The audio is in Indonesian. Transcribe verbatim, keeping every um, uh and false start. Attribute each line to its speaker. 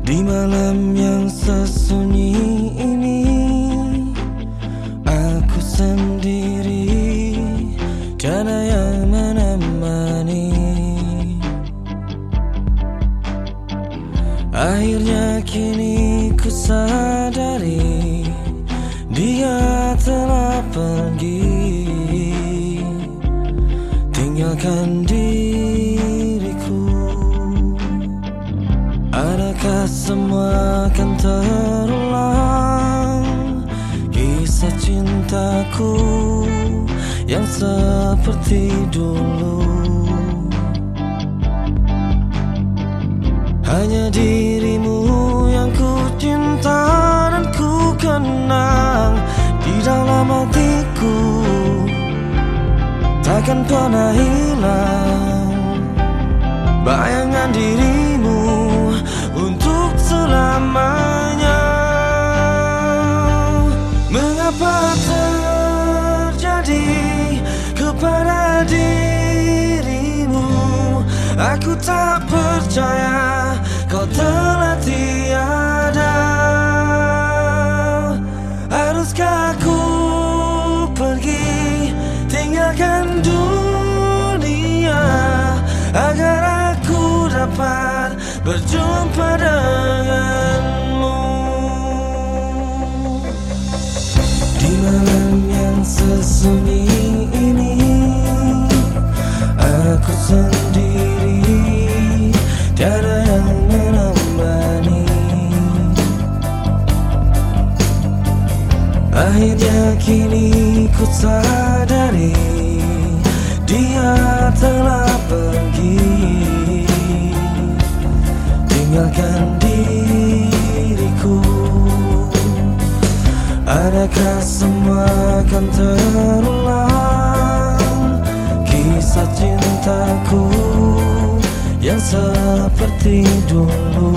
Speaker 1: Di malam yang sesunyi ini, aku sendiri, tiada yang menemani. Akhirnya kini ku sadari, dia telah pergi, tinggalkan diriku. Adakah semua akan terulang, kisah cintaku yang seperti dulu? Hanya dirimu yang ku cinta dan ku kenang di dalam hatiku, takkan pernah hilang bayangan dirimu untuk selamanya. Mengapa terjadi kepada dirimu? Aku tak percaya kau telah tiada. Haruskah aku pergi tinggalkan dunia agar aku dapat berjumpa denganmu? Di malam yang sesunyi ini, aku sendiri, tiada yang menemani. Akhirnya kini ku sadari, dia telah pergi, tinggalkan diriku. Adakah semua akan terulang, kisah cintaku yang seperti dulu?